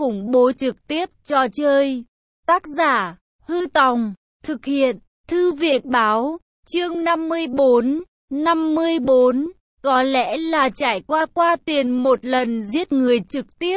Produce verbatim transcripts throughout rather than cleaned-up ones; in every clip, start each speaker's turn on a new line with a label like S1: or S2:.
S1: khủng bố trực tiếp trò chơi. Tác giả, Hư Tòng, thực hiện, Thư viện Báo, chương năm mươi bốn, năm mươi bốn, có lẽ là trải qua qua tiền một lần giết người trực tiếp.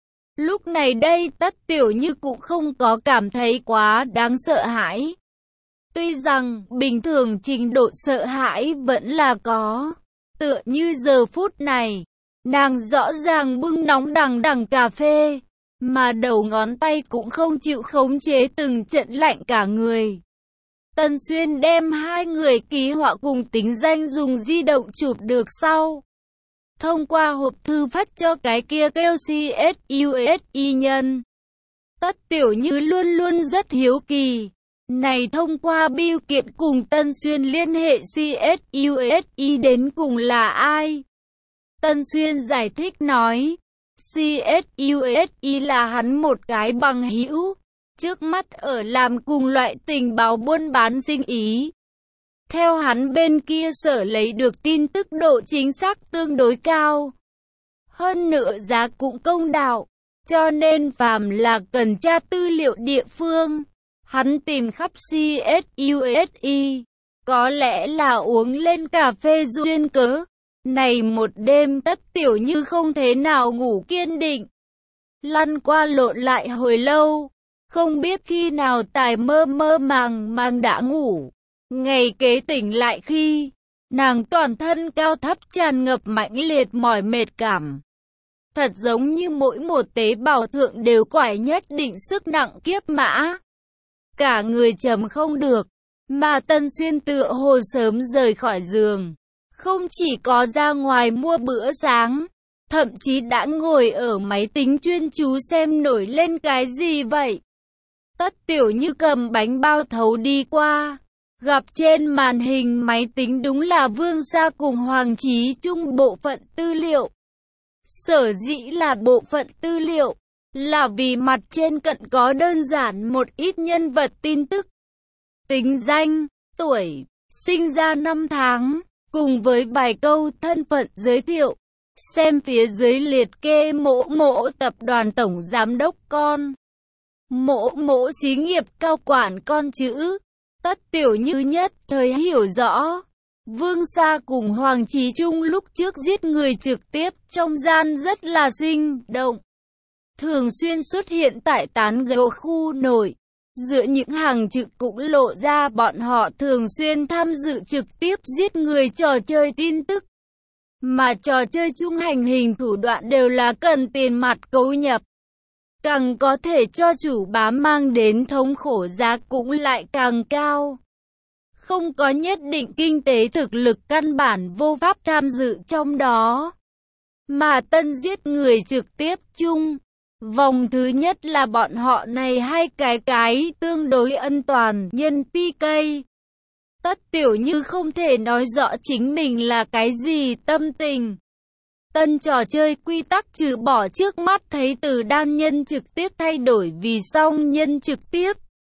S1: Lúc này đây Tất Tiểu Như cũng không có cảm thấy quá đáng sợ hãi. Tuy rằng bình thường trình độ sợ hãi vẫn là có, tựa như giờ phút này, nàng rõ ràng bưng nóng đằng đằng cà phê, mà đầu ngón tay cũng không chịu khống chế từng trận lạnh cả người. Tần Xuyên đem hai người ký họa cùng tính danh dùng di động chụp được sau. Thông qua hộp thư phát cho cái kia kêu xê ét u ét i nhân. Tất Tiểu Như luôn luôn rất hiếu kỳ. Này thông qua bưu kiện cùng Tân Xuyên liên hệ xê ét u ét i đến cùng là ai? Tân Xuyên giải thích nói, xê ét u ét i là hắn một cái bằng hữu, trước mắt ở làm cùng loại tình báo buôn bán sinh ý. Theo hắn bên kia sở lấy được tin tức độ chính xác tương đối cao. Hơn nữa giá cũng công đạo, cho nên phàm là cần tra tư liệu địa phương, hắn tìm khắp xê ét u ét i, có lẽ là uống lên cà phê duyên cớ. Này một đêm Tất Tiểu Như không thế nào ngủ kiên định. Lăn qua lộn lại hồi lâu, không biết khi nào tài mơ mơ màng màng đã ngủ. Ngày kế tỉnh lại khi, nàng toàn thân cao thấp tràn ngập mãnh liệt mỏi mệt cảm. Thật giống như mỗi một tế bào thượng đều quải nhất định sức nặng kiếp mã. Cả người trầm không được, mà Tân Xuyên tựa hồ sớm rời khỏi giường. Không chỉ có ra ngoài mua bữa sáng, thậm chí đã ngồi ở máy tính chuyên chú xem nổi lên cái gì vậy. Tất Tiểu Như cầm bánh bao thấu đi qua, gặp trên màn hình máy tính đúng là Vương Sa cùng Hoàng Chí Trung bộ phận tư liệu. Sở dĩ là bộ phận tư liệu, là vì mặt trên cận có đơn giản một ít nhân vật tin tức. Tính danh, tuổi, sinh ra năm tháng, cùng với vài câu thân phận giới thiệu. Xem phía dưới liệt kê mỗ mỗ tập đoàn tổng giám đốc con. Mỗ mỗ xí nghiệp cao quản con chữ. Tất Tiểu Như nhất thời hiểu rõ. Vương Sa cùng Hoàng Chí Trung lúc trước giết người trực tiếp trong gian rất là sinh động. Thường xuyên xuất hiện tại tán gẫu khu nội. Giữa những hàng chữ cũng lộ ra bọn họ thường xuyên tham dự trực tiếp giết người trò chơi tin tức. Mà trò chơi chung hành hình thủ đoạn đều là cần tiền mặt cấu nhập. Càng có thể cho chủ bám mang đến thống khổ giá cũng lại càng cao. Không có nhất định kinh tế thực lực căn bản vô pháp tham dự trong đó. Mà tân giết người trực tiếp chung. Vòng thứ nhất là bọn họ này hai cái cái tương đối an toàn nhân pê ca. Tất Tiểu Như không thể nói rõ chính mình là cái gì tâm tình. Tân trò chơi quy tắc trừ bỏ trước mắt thấy từ đan nhân trực tiếp thay đổi vì song nhân trực tiếp.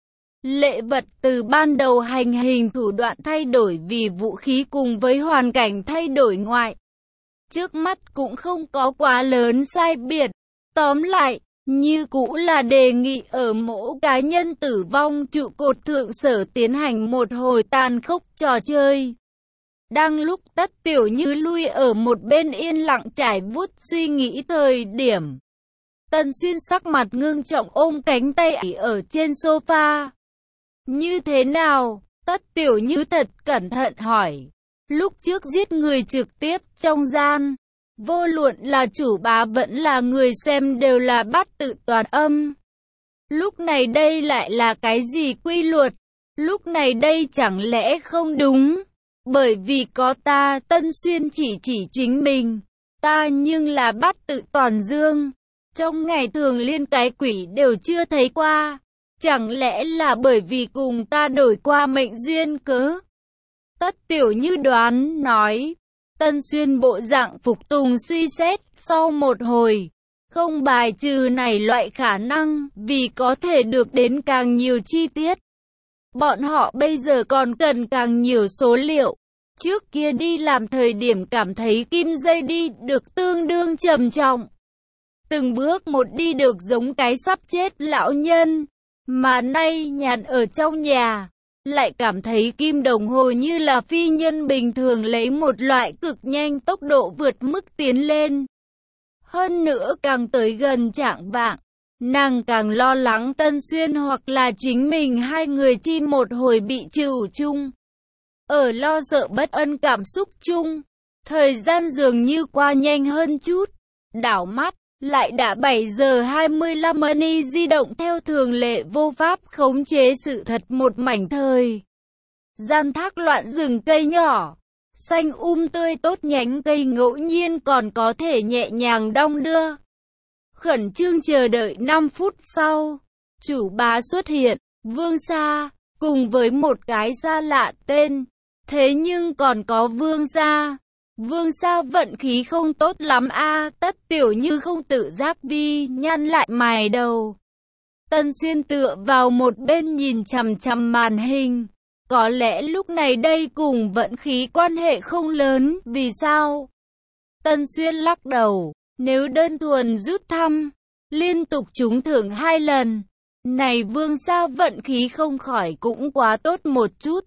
S1: Lệ vật từ ban đầu hành hình thủ đoạn thay đổi vì vũ khí cùng với hoàn cảnh thay đổi ngoại. Trước mắt cũng không có quá lớn sai biệt. Tóm lại, như cũ là đề nghị ở mỗi cá nhân tử vong trụ cột thượng sở tiến hành một hồi tàn khốc trò chơi. Đang lúc Tất Tiểu Như lui ở một bên yên lặng trải vút suy nghĩ thời điểm. Tần Xuyên sắc mặt ngưng trọng ôm cánh tay ở trên sofa. Như thế nào? Tất Tiểu Như thật cẩn thận hỏi. Lúc trước giết người trực tiếp trong gian. Vô luận là chủ bá vẫn là người xem đều là bắt tự toàn âm. Lúc này đây lại là cái gì quy luật? Lúc này đây chẳng lẽ không đúng? Bởi vì có ta, Tân Xuyên chỉ chỉ chính mình. Ta nhưng là bắt tự toàn dương. Trong ngày thường liên cái quỷ đều chưa thấy qua. Chẳng lẽ là bởi vì cùng ta đổi qua mệnh duyên cớ? Tất Tiểu Như đoán nói. Tân Xuyên bộ dạng phục tùng suy xét, sau một hồi, không bài trừ này loại khả năng, vì có thể được đến càng nhiều chi tiết. Bọn họ bây giờ còn cần càng nhiều số liệu. Trước kia đi làm thời điểm cảm thấy kim dây đi được tương đương trầm trọng. từng bước một đi được giống cái sắp chết lão nhân, mà nay nhàn ở trong nhà, lại cảm thấy kim đồng hồ như là phi nhân bình thường lấy một loại cực nhanh tốc độ vượt mức tiến lên. Hơn nữa càng tới gần chạng vạng, nàng càng lo lắng Tân Xuyên hoặc là chính mình hai người chi một hồi bị trừ chung. Ở lo sợ bất ân cảm xúc chung, thời gian dường như qua nhanh hơn chút, đảo mắt, lại đã bảy giờ hai mươi lăm Money di động theo thường lệ vô pháp khống chế sự thật một mảnh thời. Gian thác loạn rừng cây nhỏ, xanh um tươi tốt nhánh cây ngẫu nhiên còn có thể nhẹ nhàng đong đưa. Khẩn trương chờ đợi năm phút sau, chủ bá xuất hiện, Vương Sa, cùng với một cái xa lạ tên. Thế nhưng còn có Vương Sa. Vương Sa vận khí không tốt lắm a, à, Tất Tiểu Như không tự giác vi nhăn lại mày đầu. Tân Xuyên tựa vào một bên nhìn chằm chằm màn hình. Có lẽ lúc này đây cùng vận khí quan hệ không lớn, vì sao? Tân Xuyên lắc đầu, nếu đơn thuần rút thăm, liên tục trúng thưởng hai lần, này Vương Sa vận khí không khỏi cũng quá tốt một chút.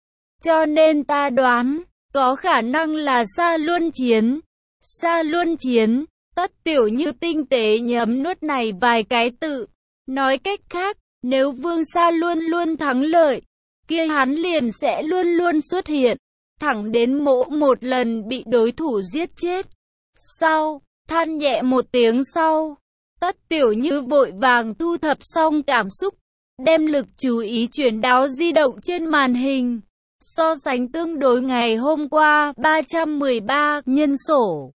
S1: Cho nên ta đoán, có khả năng là Sa Luân Chiến. Sa Luân Chiến, Tất Tiểu Như tinh tế nhấm nuốt này vài cái tự. Nói cách khác, nếu Vương Sa luôn luôn thắng lợi, kia hắn liền sẽ luôn luôn xuất hiện, thẳng đến mỗi một lần bị đối thủ giết chết. Sau, than nhẹ một tiếng sau, Tất Tiểu Như vội vàng thu thập xong cảm xúc, đem lực chú ý chuyển đáo di động trên màn hình. So sánh tương đối ngày hôm qua ba trăm mười ba nhân sổ.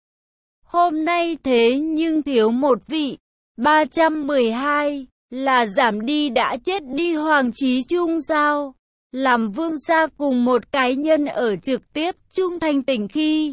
S1: Hôm nay thế nhưng thiếu một vị, ba trăm mười hai, là giảm đi đã chết đi Hoàng Chí Trung sao? Làm Vương Sa cùng một cái nhân ở trực tiếp trung thanh tỉnh khi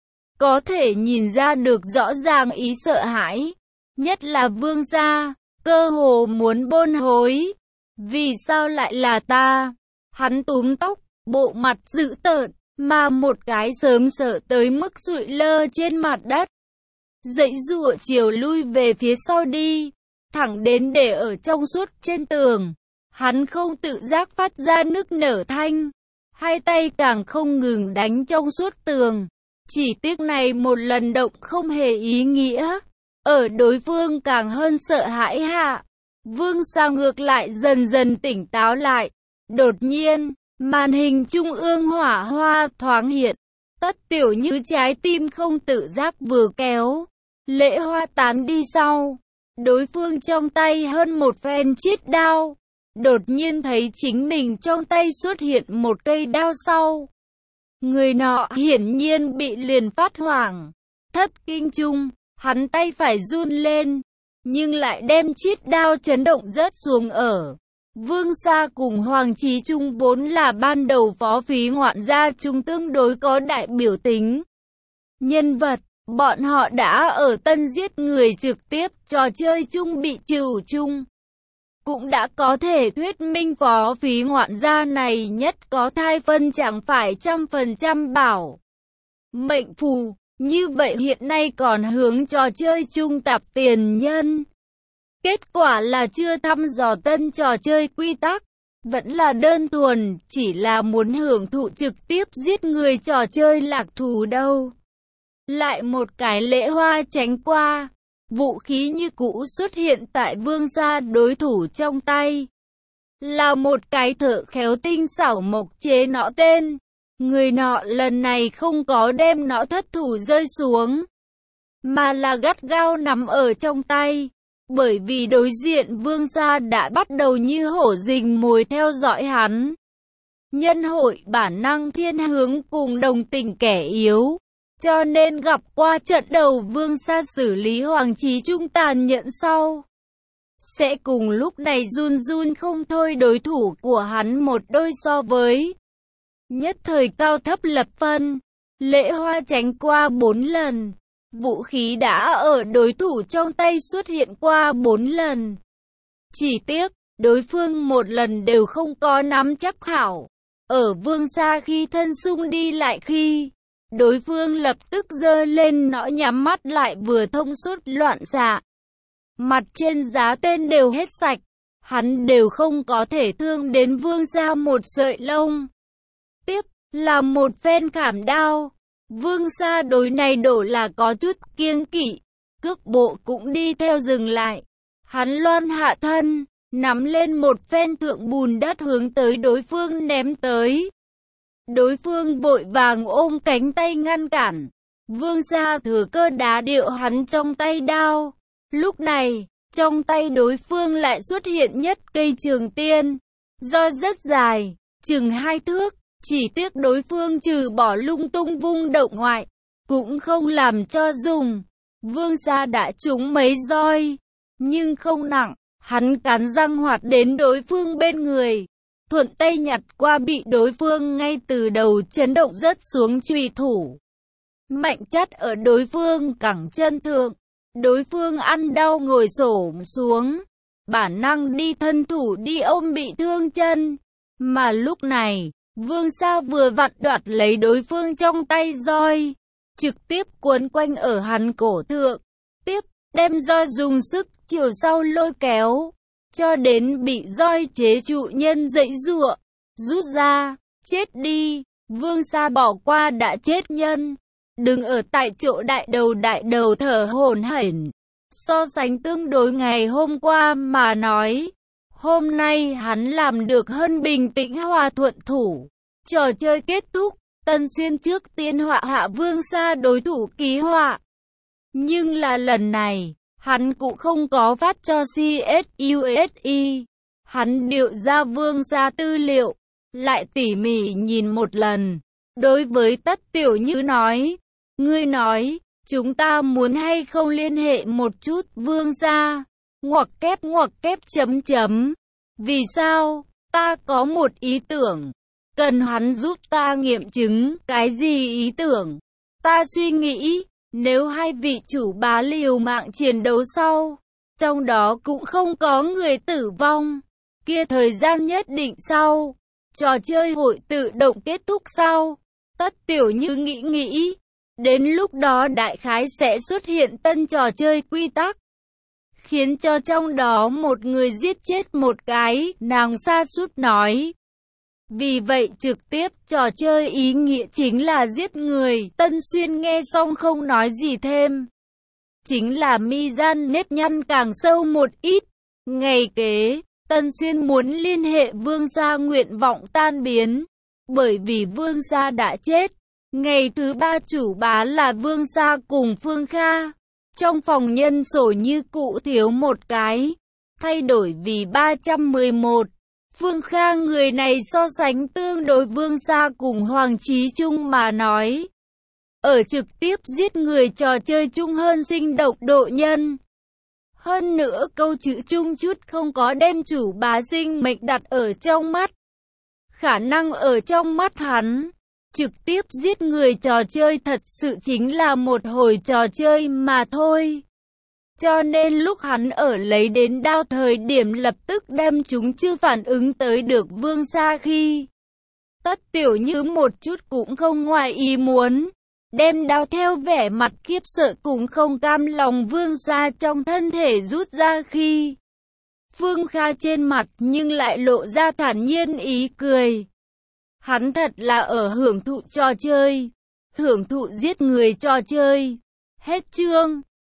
S1: có thể nhìn ra được rõ ràng ý sợ hãi, nhất là Vương Sa, cơ hồ muốn bôn hối. Vì sao lại là ta? Hắn túm tóc, bộ mặt dữ tợn, mà một cái sớm sợ tới mức sụi lơ trên mặt đất. Dãy giụa chiều lui về phía sau đi, thẳng đến để ở trong suốt trên tường. Hắn không tự giác phát ra nức nở thanh, hai tay càng không ngừng đánh trong suốt tường. Chỉ tiếc này một lần động không hề ý nghĩa, ở đối phương càng hơn sợ hãi hạ. Vương Sa ngược lại dần dần tỉnh táo lại. Đột nhiên, màn hình trung ương hỏa hoa thoáng hiện, Tất Tiểu Như trái tim không tự giác vừa kéo, lệ hoa tán đi sau. Đối phương trong tay hơn một phen chiết đao, đột nhiên thấy chính mình trong tay xuất hiện một cây đao sau. Người nọ hiển nhiên bị liền phát hoảng, thất kinh trung, hắn tay phải run lên, nhưng lại đem chiết đao chấn động rớt xuống ở. Vương Sa cùng Hoàng Chí Trung vốn là ban đầu phó phí ngoạn gia trung tương đối có đại biểu tính nhân vật, bọn họ đã ở tân giết người trực tiếp, trò chơi chung bị trừ chung. Cũng đã có thể thuyết minh phó phí ngoạn gia này nhất có thai phân chẳng phải trăm phần trăm bảo mệnh phù, như vậy hiện nay còn hướng trò chơi chung tạp tiền nhân. Kết quả là chưa thăm dò tân trò chơi quy tắc, vẫn là đơn thuần, chỉ là muốn hưởng thụ trực tiếp giết người trò chơi lạc thú đâu. Lại một cái lễ hoa tránh qua, vũ khí như cũ xuất hiện tại Vương Sa đối thủ trong tay. Là một cái thợ khéo tinh xảo mộc chế nọ tên. Người nọ lần này không có đem nọ thất thủ rơi xuống, mà là gắt gao nắm ở trong tay. Bởi vì đối diện Vương Sa đã bắt đầu như hổ rình mồi theo dõi hắn. Nhân hội bản năng thiên hướng cùng đồng tình kẻ yếu, cho nên gặp qua trận đầu Vương Sa xử lý Hoàng Chí Trung tàn nhẫn sau, sẽ cùng lúc này run run không thôi đối thủ của hắn một đôi so với. Nhất thời cao thấp lập phân, lễ hoa tránh qua bốn lần. Vũ khí đã ở đối thủ trong tay xuất hiện qua bốn lần. Chỉ tiếc, đối phương một lần đều không có nắm chắc hảo. Ở Vương Sa khi thân xung đi lại khi, đối phương lập tức giơ lên nõ nhắm mắt lại vừa thông suốt loạn xạ. mặt trên giá tên đều hết sạch. Hắn đều không có thể thương đến Vương Gia một sợi lông. Tiếp là một phen khảm đao. Vương Gia đối này đổ là có chút kiêng kỵ, cước bộ cũng đi theo dừng lại. Hắn loan hạ thân, nắm lên một phen thượng bùn đất hướng tới đối phương ném tới. Đối phương vội vàng ôm cánh tay ngăn cản. Vương Gia thừa cơ đá điệu hắn trong tay đao. Lúc này, trong tay đối phương lại xuất hiện nhất cây trường tiên, do rất dài, chừng hai thước, chỉ tiếc đối phương trừ bỏ lung tung vung động ngoại, cũng không làm cho dùng. Vương Gia đã trúng mấy roi, nhưng không nặng, hắn cắn răng hoạt đến đối phương bên người, thuận tay nhặt qua bị đối phương ngay từ đầu chấn động rất xuống chùy thủ. Mạnh chắt ở đối phương cẳng chân thượng. Đối phương ăn đau ngồi xổm xuống, bản năng đi thân thủ đi ôm bị thương chân. Mà lúc này, Vương Gia vừa vặn đoạt lấy đối phương trong tay roi, trực tiếp cuốn quanh ở hắn cổ thượng, tiếp đem roi dùng sức chiều sau lôi kéo, cho đến bị roi chế trụ nhân dãy giụa, rút ra, chết đi. Vương Gia bỏ qua đã chết nhân, đừng ở tại chỗ đại đầu đại đầu thở hổn hển. So sánh tương đối ngày hôm qua mà nói, hôm nay hắn làm được hơn bình tĩnh hòa thuận thủ. Trò chơi kết thúc, Tân Xuyên trước tiên họa hạ Vương Gia đối thủ ký họa. Nhưng là lần này, hắn cũng không có phát cho xê ét u ét i. Hắn điệu ra Vương Gia tư liệu, lại tỉ mỉ nhìn một lần. Đối với Tất Tiểu Như nói, ngươi nói, chúng ta muốn hay không liên hệ một chút Vương Gia, ngoặc kép ngoặc kép chấm chấm. Vì sao? Ta có một ý tưởng, cần hắn giúp ta nghiệm chứng. Cái gì ý tưởng? Ta suy nghĩ, nếu hai vị chủ bá liều mạng chiến đấu sau, trong đó cũng không có người tử vong, kia thời gian nhất định sau, trò chơi hội tự động kết thúc sau. Tất Tiểu Như nghĩ nghĩ, đến lúc đó đại khái sẽ xuất hiện tân trò chơi quy tắc, khiến cho trong đó một người giết chết một cái, nàng sa sút nói. Vì vậy trực tiếp trò chơi ý nghĩa chính là giết người. Tân Xuyên nghe xong không nói gì thêm. Chính là mi gian nếp nhăn càng sâu một ít. Ngày kế, Tân Xuyên muốn liên hệ Vương Gia nguyện vọng tan biến, bởi vì Vương Gia đã chết. Ngày thứ ba chủ bá là Vương Gia cùng Phương Kha. Trong phòng nhân sổ như cũ thiếu một cái, thay đổi vì ba trăm mười một. Phương Kha người này so sánh tương đối Vương Gia cùng Hoàng Chí Trung mà nói, ở trực tiếp giết người trò chơi chung hơn sinh động độ nhân. Hơn nữa câu chữ chung chút không có đem chủ bá sinh mệnh đặt ở trong mắt. Khả năng ở trong mắt hắn, trực tiếp giết người trò chơi thật sự chính là một hồi trò chơi mà thôi. Cho nên lúc hắn ở lấy đến đao thời điểm lập tức đem chúng chưa phản ứng tới được Vương Gia khi. Tất Tiểu Như một chút cũng không ngoài ý muốn, đem đao theo vẻ mặt khiếp sợ cũng không cam lòng Vương Gia trong thân thể rút ra khi. Phương Kha trên mặt nhưng lại lộ ra thản nhiên ý cười. Hắn thật là ở hưởng thụ trò chơi, hưởng thụ giết người trò chơi. Hết chương.